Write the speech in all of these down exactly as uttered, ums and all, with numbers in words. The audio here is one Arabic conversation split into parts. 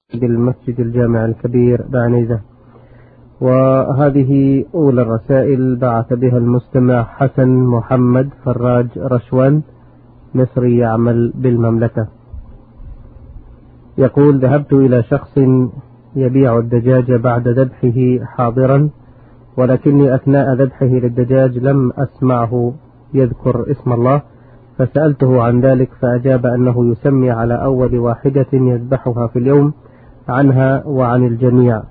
بالمسجد الجامع الكبير بعنيزة. وهذه أولى الرسائل بعث بها المستمع حسن محمد فراج رشوان، مصري يعمل بالمملكة. يقول: ذهبت إلى شخص يبيع الدجاج بعد ذبحه حاضرا، ولكني أثناء ذبحه للدجاج لم أسمعه يذكر اسم الله، فسألته عن ذلك فأجاب أنه يسمي على أول واحدة يذبحها في اليوم عنها وعن الجميع،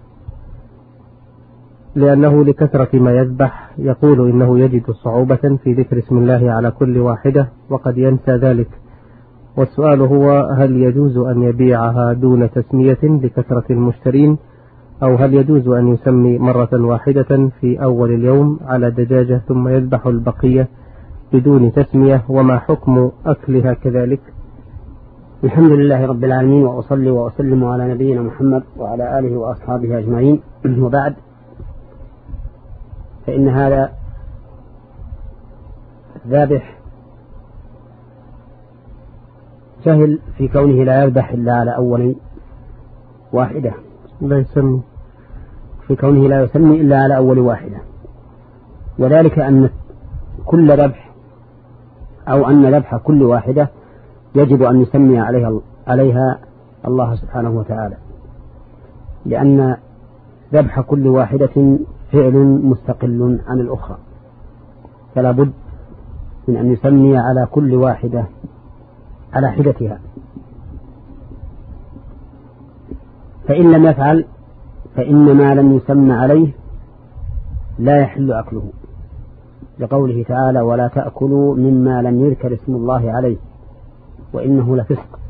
لأنه لكثرة ما يذبح يقول إنه يجد صعوبة في ذكر اسم الله على كل واحدة وقد ينسى ذلك. والسؤال هو: هل يجوز أن يبيعها دون تسمية لكثرة المشترين، أو هل يجوز أن يسمي مرة واحدة في أول اليوم على دجاجة ثم يذبح البقية بدون تسمية، وما حكم أكلها كذلك؟ الحمد لله رب العالمين، وأصلي وأسلم على نبينا محمد وعلى آله وأصحابه أجمعين، وبعد، فإن هذا الذابح جهل في كونه لا يذبح إلا على أول واحدة، لا يسمي في كونه لا يسمي إلا على أول واحدة، وذلك أن كل ذبح أو أن ذبح كل واحدة يجب أن يسمي عليها, عليها الله سبحانه وتعالى، لأن ذبح كل واحدة فعل مستقل عن الأخرى، فلا بد من أن يسمي على كل واحدة على حدتها. فإن لم يفعل فإن ما لم يسمى عليه لا يحل أكله، لقوله تعالى: ولا تأكلوا مما لم يذكر اسم الله عليه وإنه لفسق.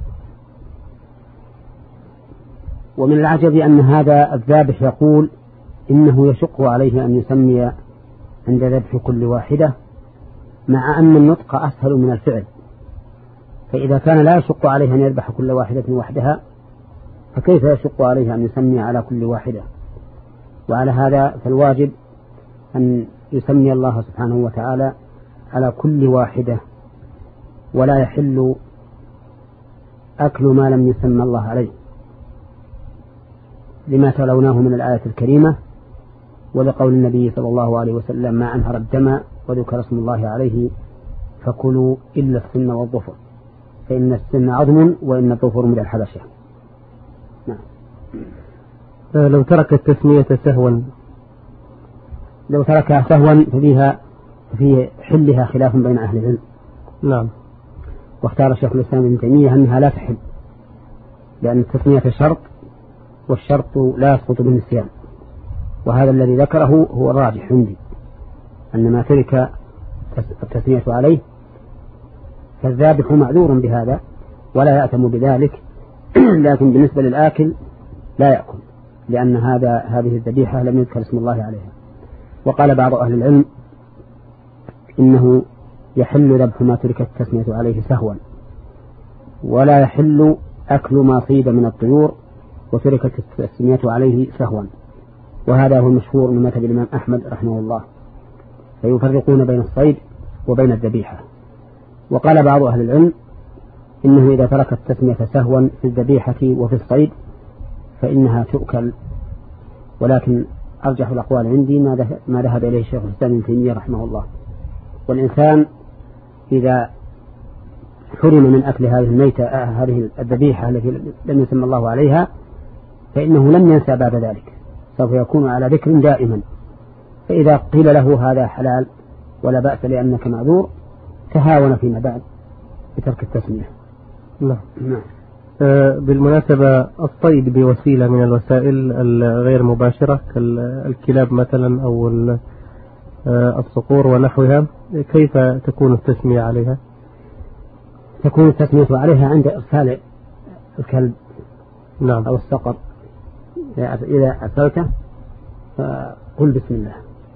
ومن العجب أن هذا الذابح يقول إنه يشق عليه أن يسمي عند ذبح كل واحدة، مع أن النطق أسهل من الفعل. فإذا كان لا يشق عليه أن يذبح كل واحدة وحدها، فكيف يشق عليه أن يسمي على كل واحدة؟ وعلى هذا فالواجب أن يسمي الله سبحانه وتعالى على كل واحدة، ولا يحل أكل ما لم يسمى الله عليه، لما تلوناه من الآية الكريمة، ولقول النبي صلى الله عليه وسلم: ما أنهر الدم وذكر اسم الله عليه فكلوا إلا السن والظفر، فإن السن عظم وإن الظفر من الحبشة. نعم. لو ترك التسمية سهوا لو تركها سهوا ففيها في حلها خلاف بين أهل العلم. نعم. واختار الشيخ الإسلام ابن تيمية أنها لا تحل، لأن التسمية شرط، والشرط لا يسقط بالنسيان، وهذا الذي ذكره هو الراجح عندي، أن ما ترك التسمية عليه فالذابح معذور بهذا ولا يأتم بذلك، لكن بالنسبة للآكل لا يأكل، لأن هذا هذه الذبيحة لم يذكر اسم الله عليها. وقال بعض أهل العلم إنه يحل ذبح ما ترك التسمية عليه سهوا، ولا يحل أكل ما صيد من الطيور وتركت التسمية عليه سهوا، وهذا هو المشهور من مذهب الإمام أحمد رحمه الله، فيفرقون بين الصيد وبين الذبيحة. وقال بعض أهل العلم إنه إذا ترك التسمية سهوا في الذبيحة وفي الصيد فإنها تؤكل، ولكن أرجح الأقوال عندي ما ذهب إليه الشيخ الإسلام ابن تيمية رحمه الله. والإنسان إذا حرم من أكل هذه الميتة هذه الذبيحة التي لم يسمى الله عليها فإنه لم ينسى بعد ذلك، سوف يكون على ذكر دائما. فإذا قيل له هذا حلال ولا بأس لأنك معذور، تهاون فيما بعد بترك التسمية. لا. نعم. آه بالمناسبة الصيد بوسيلة من الوسائل الغير مباشرة كالكلاب مثلا أو آه الصقور ونحوها، كيف تكون التسمية عليها؟ تكون التسمية عليها عند إرسال الكلب. نعم. أو الصقر، إذا أرسلته فقل بسم الله،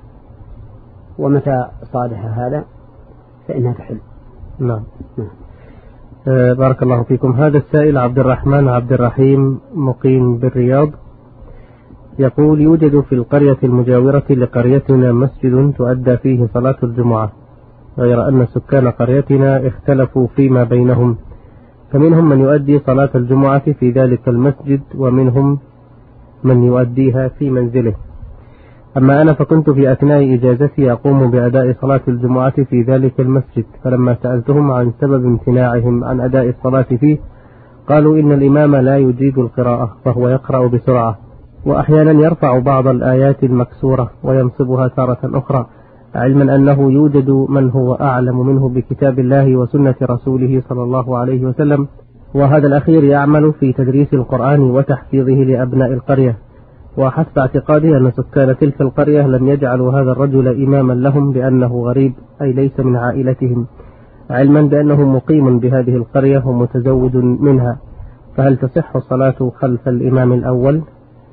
ومتى صادها هذا فإنها تحل. نعم. نعم. آه بارك الله فيكم. هذا السائل عبد الرحمن عبد الرحيم مقيم بالرياض، يقول: يوجد في القرية المجاورة لقريتنا مسجد تؤدى فيه صلاة الجمعة، غير أن سكان قريتنا اختلفوا فيما بينهم فمنهم من يؤدي صلاة الجمعة في ذلك المسجد ومنهم من يؤديها في منزله. أما أنا فكنت في أثناء إجازتي أقوم بأداء صلاة الجمعة في ذلك المسجد، فلما سألتهم عن سبب امتناعهم عن أداء الصلاة فيه قالوا إن الإمام لا يجيد القراءة فهو يقرأ بسرعة، وأحيانا يرفع بعض الآيات المكسورة وينصبها تارة أخرى، علما أنه يوجد من هو أعلم منه بكتاب الله وسنة رسوله صلى الله عليه وسلم، وهذا الأخير يعمل في تدريس القرآن وتحفيظه لأبناء القرية، وحسب اعتقادي أن سكان تلك القرية لم يجعلوا هذا الرجل إماما لهم لأنه غريب أي ليس من عائلتهم، علما بأنه مقيم بهذه القرية ومتزوج منها، فهل تصح الصلاة خلف الإمام الأول؟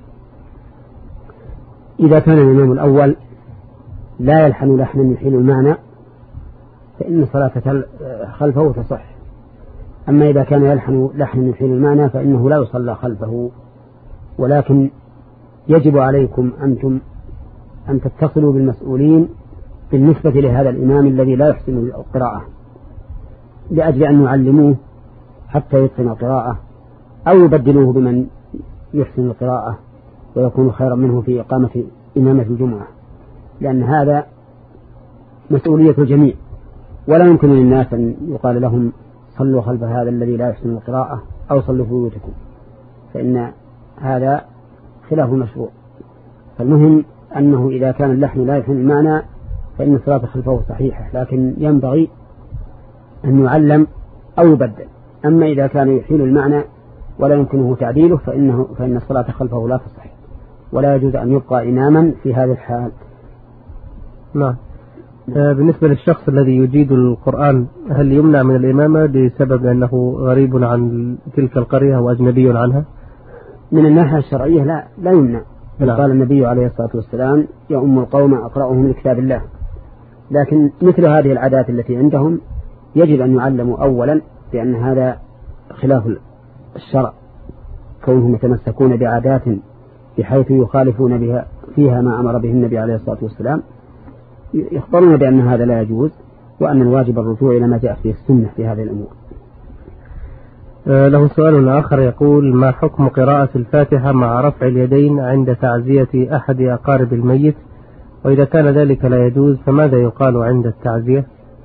إذا كان الإمام الأول لا يلحن لحنا يحيل المعنى فإن الصلاة خلفه تصح. أما إذا كان يلحن لحنا يحيل المعنى فإنه لا يصلى خلفه، ولكن يجب عليكم أنتم أن تتصلوا بالمسؤولين بالنسبة لهذا الإمام الذي لا يحسن القراءة لأجل أن يعلموه حتى يتقن القراءة، أو يبدلوه بمن يحسن القراءة ويكون خيرا منه في إقامة إمامة الجمعة، لأن هذا مسؤولية الجميع، ولا يمكن للناس أن يقال لهم صلوا خلف هذا الذي لا يحسن القراءة أو صلوا في بيوتكم، فإن هذا خلاف المشروع. فالمهم أنه إذا كان اللحن لا يحسن المعنى فإن الصلاة خلفه صحيحة، لكن ينبغي أن يعلم أو يبدل. أما إذا كان يحيل المعنى ولا يمكنه تعديله فإنه فإن الصلاة خلفه لا تصح، ولا يجوز أن يبقى إماما في هذه الحال. نعم. بالنسبة للشخص الذي يجيد القرآن هل يمنع من الإمامة بسبب أنه غريب عن تلك القرية وأجنبي عنها؟ من الناحية الشرعية لا لا يمنع. نعم. قال النبي عليه الصلاة والسلام يؤم القوم أقرأهم لكتاب الله. لكن مثل هذه العادات التي عندهم يجب أن يعلموا أولا، لأن هذا خلاف الشرع، كونهم يتمسكون بعادات بحيث يخالفون بها فيها ما أمر به النبي عليه الصلاة والسلام، يخبرون بأن هذا لا يجوز، وأن الواجب الرجوع إلى ما جاء فيه السنة في هذه الأمور. له سؤال آخر يقول: ما حكم قراءة الفاتحة مع رفع اليدين عند تعزية أحد أقارب الميت؟ وإذا كان ذلك لا يجوز فماذا يقال عند التعزية؟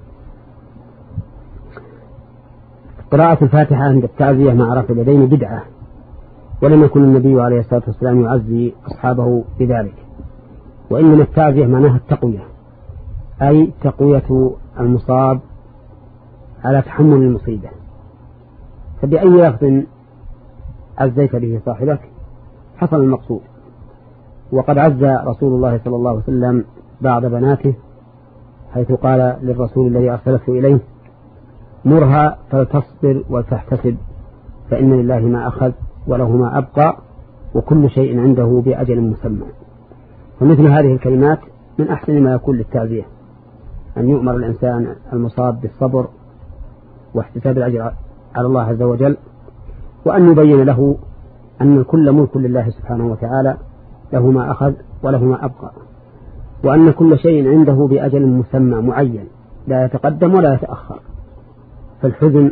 قراءة الفاتحة عند التعزية مع رفع اليدين بدعة، ولم يكن النبي عليه الصلاة والسلام يعزي أصحابه بذلك، وإنما التعزية معناها التقوية، أي تقوية المصاب على تحمل المصيبة. فبأي لفظ عزيت به صاحبك حصل المقصود. وقد عز رسول الله صلى الله عليه وسلم بعض بناته حيث قال للرسول الذي أرسلته إليه: مرها فلتصبر ولتحتسب، فإن لله ما أخذ وله ما أبقى وكل شيء عنده بأجل مسمى. فمثل هذه الكلمات من أحسن ما يكون للتعزية، أن يؤمر الإنسان المصاب بالصبر واحتساب الأجر على الله عز وجل، وأن يبين له أن كل ملك لله سبحانه وتعالى، له ما أخذ وله ما أبقى، وأن كل شيء عنده بأجل مسمى معين لا يتقدم ولا يتأخر. فالحزن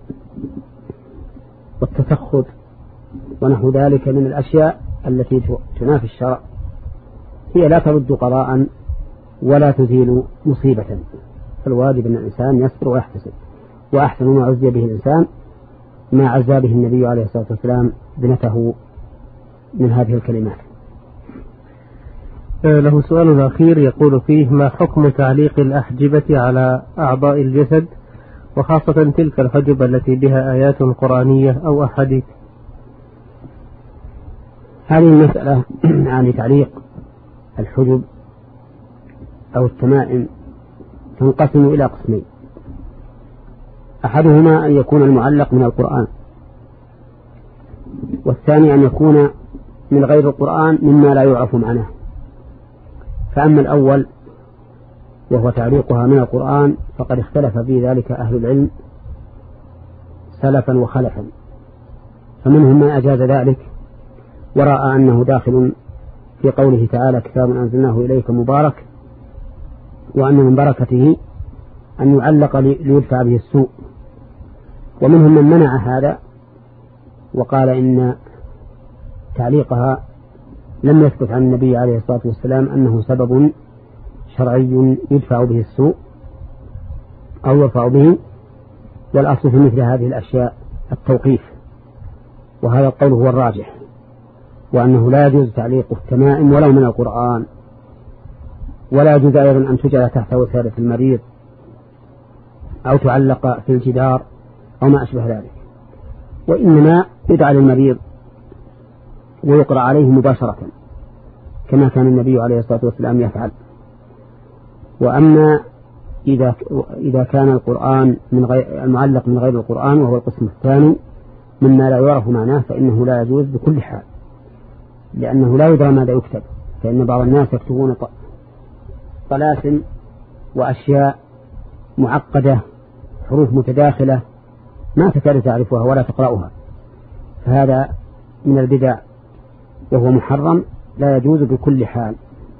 والتسخط ونحو ذلك من الأشياء التي تنافي الشرع هي لا ترد قضاء ولا تزيل مصيبة. فالواجب أن الإنسان يصبر ويحتسب، وأحسن ما عزي به الإنسان ما عزى به النبي عليه الصلاة والسلام ابنته من هذه الكلمات. له سؤال أخير يقول فيه: ما حكم تعليق الأحجبة على أعضاء الجسد، وخاصة تلك الحجب التي بها آيات قرآنية أو أحاديث؟ هذه المسألة عن تعليق الحجب أو التمائم تنقسم إلى قسمين: أحدهما أن يكون المعلق من القرآن، والثاني أن يكون من غير القرآن مما لا يعرف معناه. فأما الأول وهو تعليقها من القرآن فقد اختلف في ذلك أهل العلم سلفا وخلفا، فمنهم من أجاز ذلك ورأى أنه داخل في قوله تعالى: كتاب أنزلناه إليك مبارك، وأن من بركته أن يعلق ليدفع به السوء. ومنهم من منع هذا وقال إن تعليقها لم يثبت عن النبي عليه الصلاة والسلام أنه سبب شرعي يدفع به السوء أو يرفع به، والأصل في مثل هذه الأشياء التوقيف، وهذا القول هو الراجح، وأنه لا يجوز تعليق التمائم ولو من القرآن، ولا يجوز أيضا أن تجعل تحت وسادة المريض أو تعلق في الجدار أو ما أشبه ذلك، وإنما يدعى للمريض ويقرأ عليه مباشرة كما كان النبي عليه الصلاة والسلام يفعل. وأما إذا إذا كان القرآن من غير المعلق من غير القرآن وهو القسم الثاني مما لا يعرف معناه فإنه لا يجوز بكل حال، لأنه لا يدرى ماذا يكتب، فإن بعض الناس يكتبون طلاسم وأشياء معقدة حروف متداخلة ما تكاد تعرفها ولا تقرأها، فهذا من البدع وهو محرم لا يجوز بكل حال.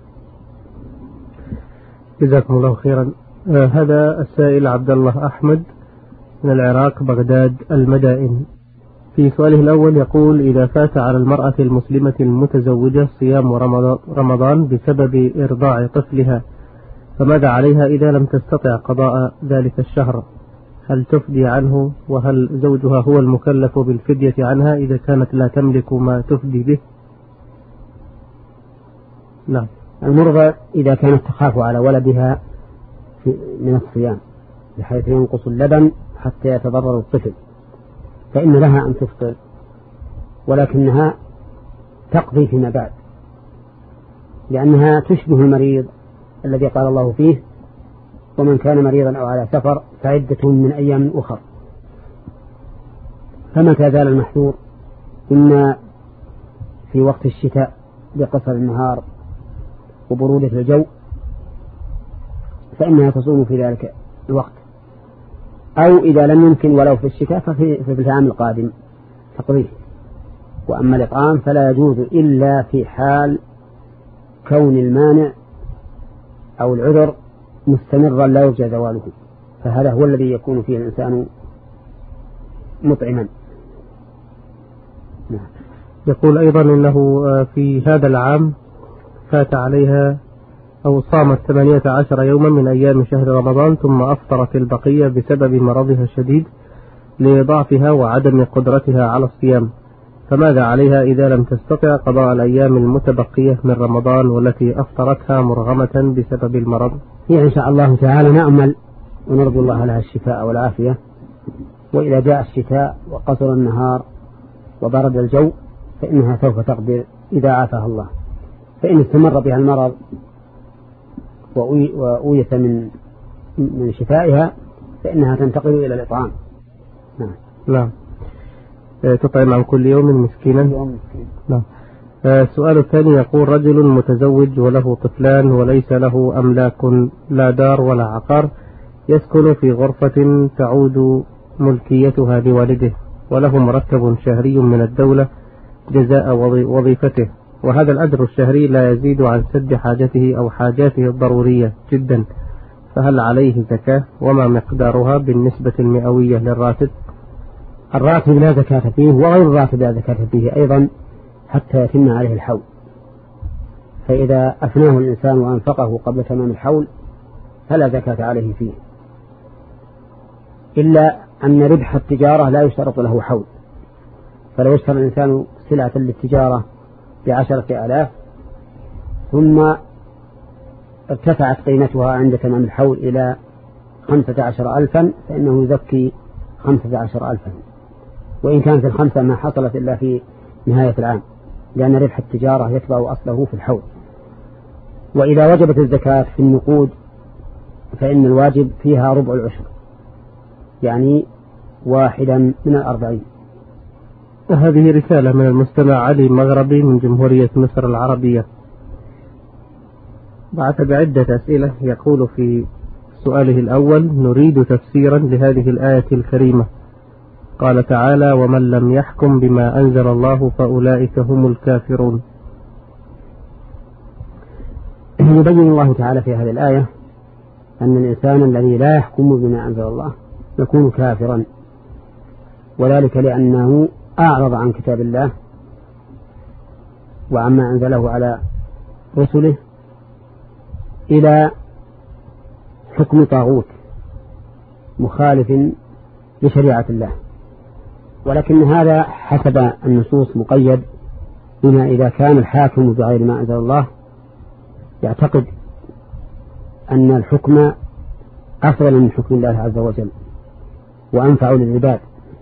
جزاكم الله خيرا. آه هذا السائل عبد الله أحمد من العراق بغداد المدائن، في سؤاله الأول يقول: إذا فات على المرأة المسلمة المتزوجة صيام رمضان بسبب إرضاع طفلها فماذا عليها إذا لم تستطع قضاء ذلك الشهر؟ هل تفدي عنه؟ وهل زوجها هو المكلف بالفدية عنها إذا كانت لا تملك ما تفدي به؟ نعم. المرضى إذا كانت تخاف على ولدها من الصيام بحيث ينقص اللبن حتى يتضرر الطفل فإن لها أن تفطر، ولكنها تقضي فيما بعد، لأنها تشبه المريض الذي قال الله فيه: ومن كان مريضا أو على سفر فعدة من أيام أخر. فمتى زال المحذور إما في وقت الشتاء بقصر النهار وبرودة الجو فإنها تصوم في ذلك الوقت، أو إذا لم يمكن ولو في الشتاء ففي في العام القادم تقضيه. وأما الإطعام فلا يجوز إلا في حال كون المانع أو العذر مستمرا لا يرجى زواله، فهذا هو الذي يكون فيه الإنسان مطعما. نعم. يقول أيضا إنه في هذا العام فات عليها أو صامت ثمانية عشر يوما من أيام شهر رمضان ثم أفطرت البقية بسبب مرضها الشديد لضعفها وعدم قدرتها على الصيام، فماذا عليها إذا لم تستطع قضاء الأيام المتبقية من رمضان والتي أفطرتها مرغمة بسبب المرض؟ هي إن شاء الله تعالى نأمل ونرجو الله لها الشفاء والعافية، وإذا جاء الشتاء وقصر النهار وبرد الجو فإنها سوف تقدر إذا عافاها الله. فإن استمر بها المرض وأويت من من شفائها فإنها تنتقل إلى الإطعام. نعم. نعم. تطعم عن كل يوم مسكينا. يوم مسكين. نعم. السؤال الثاني يقول: رجل متزوج وله طفلان وليس له أملاك لا دار ولا عقار، يسكن في غرفة تعود ملكيتها لوالده، وله مرتب شهري من الدولة جزاء وظيفته، وهذا الأجر الشهري لا يزيد عن سد حاجته أو حاجاته الضرورية جدا، فهل عليه زكاة؟ وما مقدارها بالنسبة المئوية للراتب؟ الراتب لا زكاة فيه، وغير الراتب لا زكاة فيه أيضا حتى يتم عليه الحول، فإذا أفناه الإنسان وأنفقه قبل تمام الحول فلا زكاة عليه فيه، إلا أن ربح التجارة لا يشترط له حول. فلو اشترى الإنسان سلعة للتجارة بعشرة آلاف ثم ارتفعت قيمتها عند تمام الحول إلى خمسة عشر ألفا فإنه يزكي خمسة عشر ألفا، وإن كانت الخمسة ما حصلت إلا في نهاية العام، لأن ربح التجارة يتبع أصله في الحول. وإذا وجبت الزكاة في النقود فإن الواجب فيها ربع العشر، يعني واحدا من الأربعين. وهذه رسالة من المستمع علي مغربي من جمهورية مصر العربية، بعث بعدة أسئلة. يقول في سؤاله الأول: نريد تفسيرا لهذه الآية الكريمة، قال تعالى: ومن لم يحكم بما أنزل الله فأولئك هم الكافرون. يبين الله تعالى في هذه الآية أن الإنسان الذي لا يحكم بما أنزل الله يكون كافرا، وذلك لأنه أعرض عن كتاب الله وعما أنزله على رسله إلى حكم طاغوت مخالف لشريعة الله. ولكن هذا حسب النصوص مقيد بما إذا كان الحاكم بغير ما أنزل الله يعتقد أن الحكم أفضل من حكم الله عز وجل وأنفع للعباد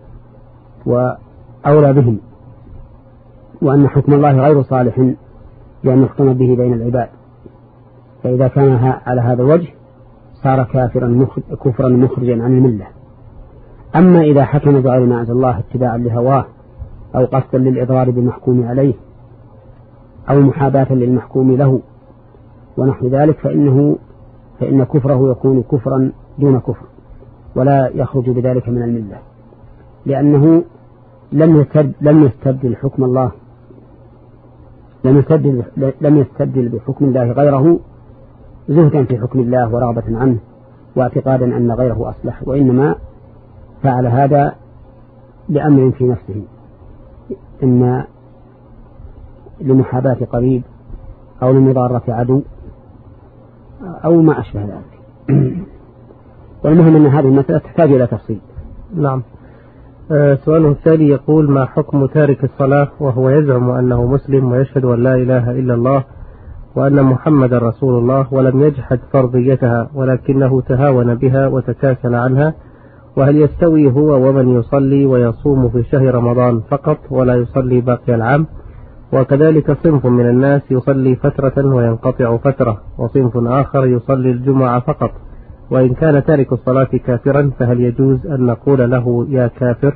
وأولى بهم، وأن حكم الله غير صالح لأن يحكم به بين العباد، فإذا كان على هذا الوجه صار كافرا كفرا مخرجا عن الملة. أما إذا حكم بغير ما أنزل الله اتباعا لهواه أو قصدا للإضرار بالمحكوم عليه أو محاباة للمحكوم له ونحو ذلك فإنه فإن كفره يكون كفرا دون كفر ولا يخرج بذلك من الملة، لأنه لم يستبدل, لم يستبدل حكم الله لم يستبدل, لم يستبدل بحكم الله غيره زهدا في حكم الله ورغبة عنه واعتقادا أن غيره أصلح، وإنما فعل هذا لأمر في نفسه، إما لمحاباة قريب أو لمضارة عدو أو ما أشبه ذلك. والمهم أن هذه المسألة تحتاج إلى تفصيل. نعم. أه سؤاله التالي يقول: ما حكم تارك الصلاة وهو يزعم أنه مسلم ويشهد أن لا إله إلا الله وأن محمد رسول الله ولم يجحد فرضيتها ولكنه تهاون بها وتكاسل عنها، وهل يستوي هو ومن يصلي ويصوم في شهر رمضان فقط ولا يصلي باقي العام؟ وكذلك صنف من الناس يصلي فترة وينقطع فترة، وصنف آخر يصلي الجمعة فقط، وإن كان تارك الصلاة كافرا فهل يجوز أن نقول له يا كافر؟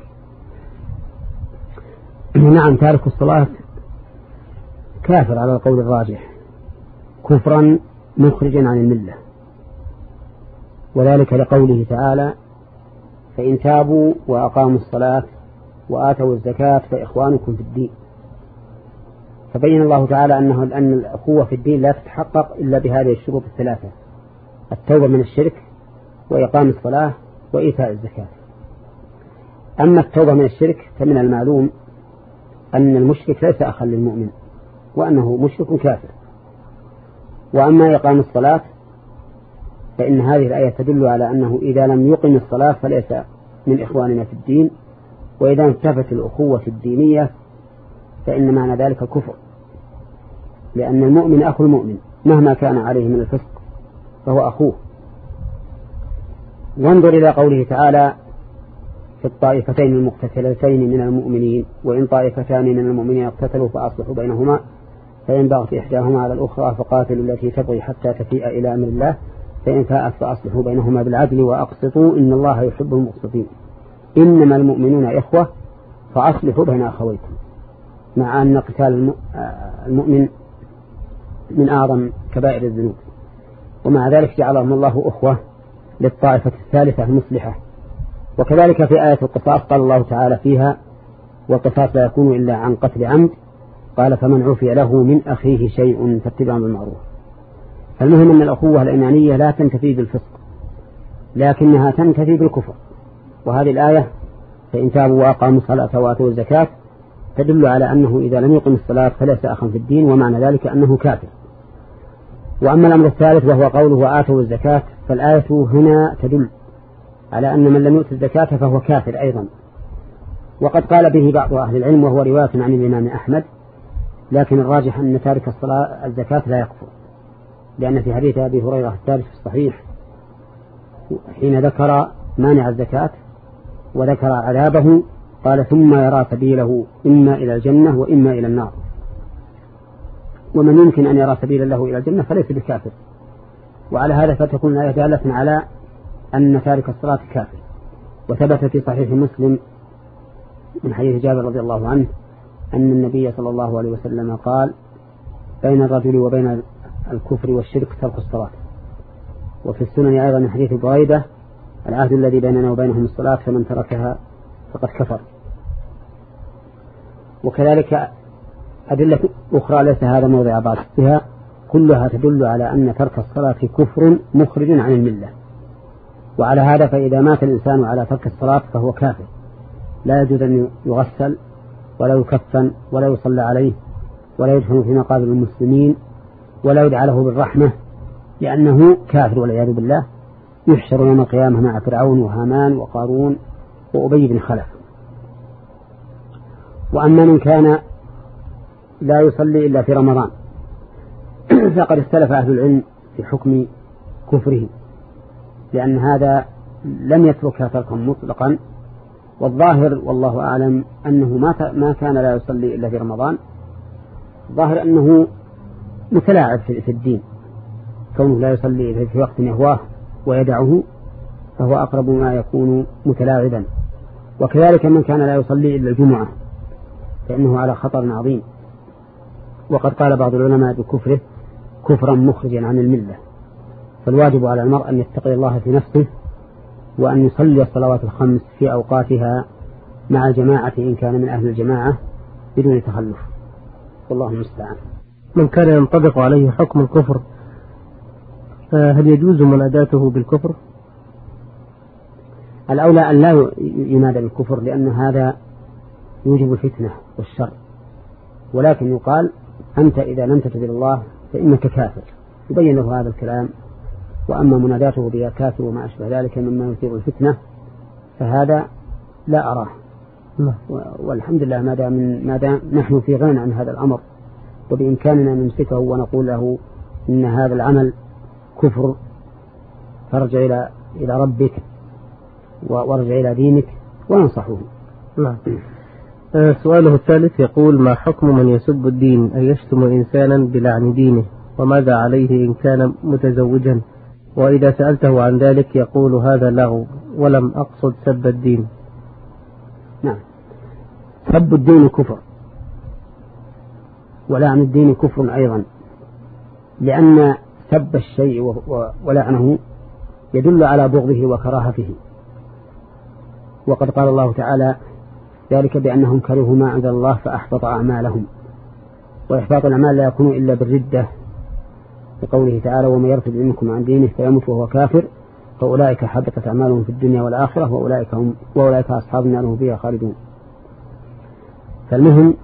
نعم، تارك الصلاة كافر على القول الراجح كفرا مخرجا عن الملة، وذلك لقوله تعالى: فإن تابوا وأقاموا الصلاة وآتوا الزكاة فإخوانكم في الدين. فبين الله تعالى أنه أن الأخوة في الدين لا تتحقق إلا بهذه الشروط الثلاثة: التوبة من الشرك وإقام الصلاة وإيتاء الزكاة. أما التوبة من الشرك فمن المعلوم أن المشرك ليس أخا للمؤمن وأنه مشرك كافر. وأما إقام الصلاة فإن هذه الآية تدل على أنه إذا لم يقم الصلاة فليس من إخواننا في الدين، وإذا انتفت الأخوة الدينية فإن معنى ذلك كفر، لأن المؤمن أخو المؤمن مهما كان عليه من الفسق فهو أخوه. وانظر إلى قوله تعالى في الطائفتين المقتتلتين من المؤمنين: وإن طائفتان من المؤمنين اقتتلوا فأصلحوا بينهما فإن بغت إحداهما على الأخرى فقاتلوا التي تبغي حتى تفيء إلى أمر الله فإن فاءت فأصلحوا بينهما بالعدل وأقسطوا إن الله يحب المقسطين إنما المؤمنون إخوة فأصلحوا بين أخويكم، مع أن قتال المؤمن من أعظم كبائر الذنوب، ومع ذلك جعلهم الله أخوة للطائفة الثالثة المصلحة. وكذلك في آية القصاص قال الله تعالى فيها: والقصاص لا يكون إلا عن قتل عمد، قال فمن عفي له من أخيه شيء فاتباع بالمعروف. فالمهم أن الأخوة الإيمانية لا تنتفي بالفسق لكنها تنتفي بالكفر، وهذه الآية فإن تابوا وأقاموا الصلاة وآتوا الزكاة تدل على أنه إذا لم يقم الصلاة فليس أخا في الدين، ومعنى ذلك أنه كافر. وأما الأمر الثالث وهو قوله وآتوا الزكاة فالآية هنا تدل على أن من لم يؤت الزكاة فهو كافر أيضا، وقد قال به بعض أهل العلم وهو رواية عن الإمام أحمد، لكن الراجح أن تارك الصلاة الزكاة لا يكفر، لأن في حديث أبي هريرة الثالث في الصحيح حين ذكر مانع الزكاة وذكر عذابه قال: ثم يرى سبيله إما إلى الجنة وإما إلى النار. ومن يمكن أن يرى سبيلا له إلى الجنة فليس بكافر. وعلى هذا فتكون الآية دالة على أن تارك الصلاة كافر. وثبت في صحيح مسلم من حديث جابر رضي الله عنه أن النبي صلى الله عليه وسلم قال: بين الرجل وبين الكفر والشرك ترك الصلاة. وفي السنن أيضا من حديث بريدة: العهد الذي بيننا وبينهم الصلاة فمن تركها فقد كفر. وكذلك أدلة أخرى ليس هذا موضع بحثها كلها تدل على أن ترك الصلاة كفر مخرج عن الملة. وعلى هذا فإذا مات الإنسان على ترك الصلاة فهو كافر، لا يجوز أن يغسل ولا يكفن ولا يصلى عليه ولا يدفن في مقابر المسلمين ولا يدعى له بالرحمة، لأنه كافر والعياذ بالله، يحشر يوم القيامة مع فرعون وهامان وقارون وأبي بن خلف. وأما من كان لا يصلي إلا في رمضان فقد اختلف أهل العلم في حكم كفره، لأن هذا لم يتركها تركا مطلقا، والظاهر والله أعلم أنه ما كان لا يصلي إلا في رمضان، ظاهر أنه متلاعب في الدين، كونه لا يصلي في وقت يهواه ويدعه فهو أقرب ما يكون متلاعبا. وكذلك من كان لا يصلي إلا الجمعة فإنه على خطر عظيم، وقد قال بعض العلماء بكفره كفرا مخرجا عن الملة. فالواجب على المرء أن يتقي الله في نفسه وأن يصلي الصلوات الخمس في أوقاتها مع الجماعة إن كان من أهل الجماعة بدون تخلف، والله المستعان. من كان ينطبق عليه حكم الكفر هل يجوز مناداته بالكفر؟ الأولى أن لا ينادى بالكفر، لأن هذا يوجب الفتنة والشر، ولكن يقال أنت إذا لم تتب الله فإنك كافر، يبين له هذا الكلام. وأما مناداته بيا كافر وما أشبه ذلك مما يثير الفتنة فهذا لا أراه. والحمد لله ما دام ما دام نحن في غنى عن هذا الأمر وبإمكاننا نمسكه ونقول له إن هذا العمل كفر، فارجع إلى إلى ربك وارجع إلى دينك وننصحه. نعم. سؤاله الثالث يقول: ما حكم من يسب الدين أن يشتم إنسانا بلعن دينه، وماذا عليه إن كان متزوجا؟ وإذا سألته عن ذلك يقول هذا لغو ولم أقصد سب الدين. نعم، سب الدين كفر، ولعن الدين كفر أيضا، لأن سب الشيء ولعنه يدل على بغضه وكراهته. وقد قال الله تعالى: ذلك بأنهم كرهوا ما أنزل الله فأحبط أعمالهم. وإحباط الأعمال لا يكون إلا بالردة، بقوله تعالى: ومن يرتد منكم عن دينه فيموت وهو كافر فأولئك حبطت أعمالهم في الدنيا والآخرة وأولئك هم وأولئك أصحاب النار هم فيها خالدون. فالمهم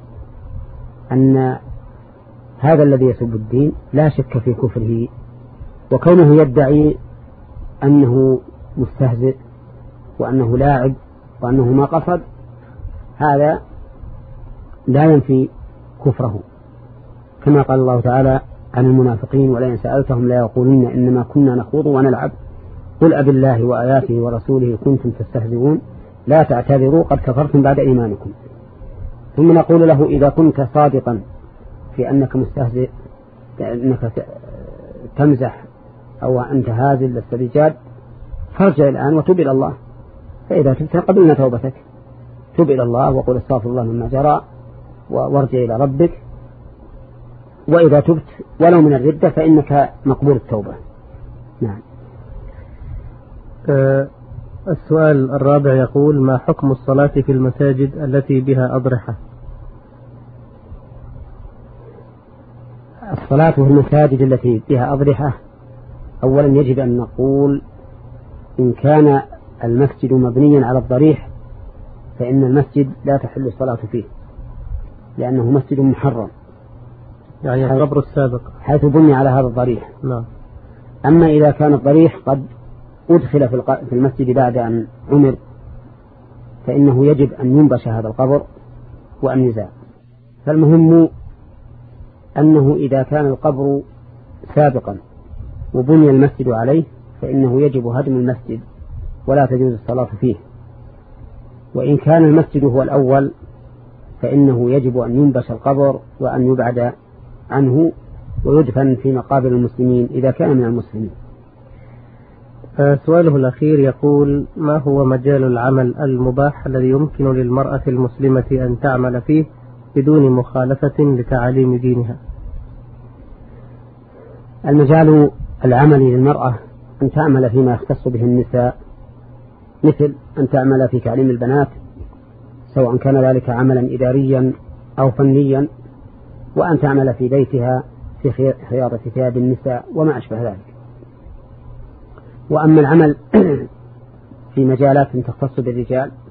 أن هذا الذي يسب الدين لا شك في كفره، وكونه يدعي أنه مستهزئ وأنه لاعب وأنه ما قصد، هذا لا ينفي كفره، كما قال الله تعالى عن المنافقين: ولئن سألتهم لا يقولون إنما كنا نخوض ونلعب قل أب الله وآياته ورسوله كنتم تستهزئون لا تعتذروا قد كفرتم بعد إيمانكم. ثم نقول له: إذا كنت صادقا في أنك مستهزئ، أنك تمزح أو أنت هازل لست بجاد، فارجع الآن وتب إلى الله، فإذا تبت قبلنا توبتك، تب إلى الله وقل استغفر الله مما جرى وارجع إلى ربك، وإذا تبت ولو من الردة فإنك مقبول التوبة. نعم. أه السؤال الرابع يقول: ما حكم الصلاة في المساجد التي بها أضرحة؟ الصلاة في المساجد التي بها أضرحة، أولا يجب أن نقول إن كان المسجد مبنيا على الضريح فإن المسجد لا تحل الصلاة فيه، لأنه مسجد محرم، يعني القبر السابق حيث بني على هذا الضريح. نعم. أما إذا كان الضريح قد أدخل في المسجد بعد أن عمر فإنه يجب أن ينبش هذا القبر وأن يزال. فالمهم أنه إذا كان القبر سابقا وبني المسجد عليه فإنه يجب هدم المسجد ولا تجوز الصلاة فيه. وإن كان المسجد هو الأول فإنه يجب أن ينبش القبر وأن يبعد عنه ويدفن في مقابر المسلمين إذا كان من المسلمين. سؤاله الأخير يقول: ما هو مجال العمل المباح الذي يمكن للمرأة المسلمة أن تعمل فيه بدون مخالفة لتعاليم دينها؟ المجال العملي للمرأة أن تعمل فيما يختص به النساء، مثل أن تعمل في تعليم البنات، سواء كان ذلك عملا إداريا أو فنيا، وأن تعمل في بيتها في خياطة ثياب النساء وما أشبه ذلك. وأما العمل في مجالات تختص بالرجال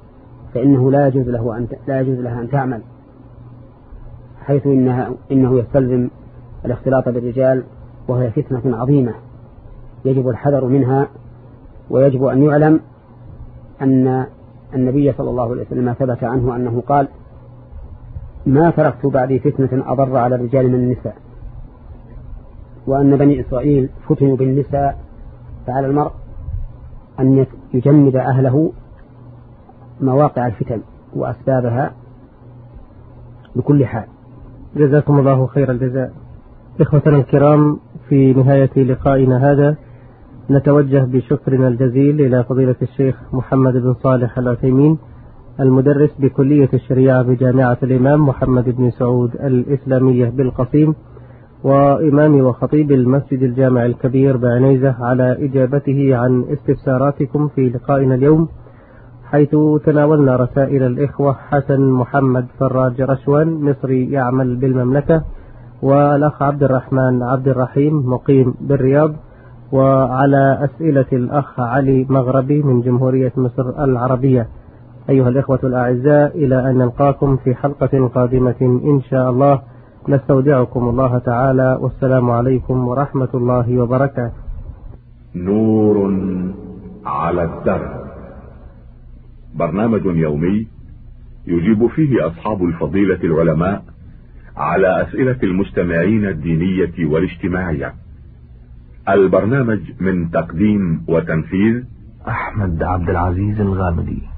فإنه لا يجوز له أن لا يجوز لها أن تعمل، حيث إنها إنه يستلزم الاختلاط بالرجال، وهي فتنة عظيمة يجب الحذر منها. ويجب أن يعلم أن النبي صلى الله عليه وسلم ثبت عنه أنه قال: ما تركت بعدي فتنة أضر على الرجال من النساء. وأن بني إسرائيل فتنوا بالنساء، فعلى المرء أن يجمد أهله مواقع الفتن وأسبابها بكل حال. جزاكم الله خير الجزاء. إخوتنا الكرام، في نهاية لقائنا هذا نتوجه بشكرنا الجزيل إلى فضيلة الشيخ محمد بن صالح العثيمين، المدرس بكلية الشريعة بجامعة الإمام محمد بن سعود الإسلامية بالقصيم، وإمام وخطيب المسجد الجامع الكبير بعنيزة، على إجابته عن استفساراتكم في لقائنا اليوم، حيث تناولنا رسائل الإخوة حسن محمد فراج رشوان مصري يعمل بالمملكة، والأخ عبد الرحمن عبد الرحيم مقيم بالرياض، وعلى أسئلة الأخ علي مغربي من جمهورية مصر العربية. أيها الإخوة الأعزاء، إلى أن نلقاكم في حلقة قادمة إن شاء الله، نستودعكم الله تعالى، والسلام عليكم ورحمة الله وبركاته. نور على الدرب، برنامج يومي يجيب فيه أصحاب الفضيلة العلماء على أسئلة المستمعين الدينية والاجتماعية. البرنامج من تقديم وتنفيذ أحمد عبد العزيز الغامدي.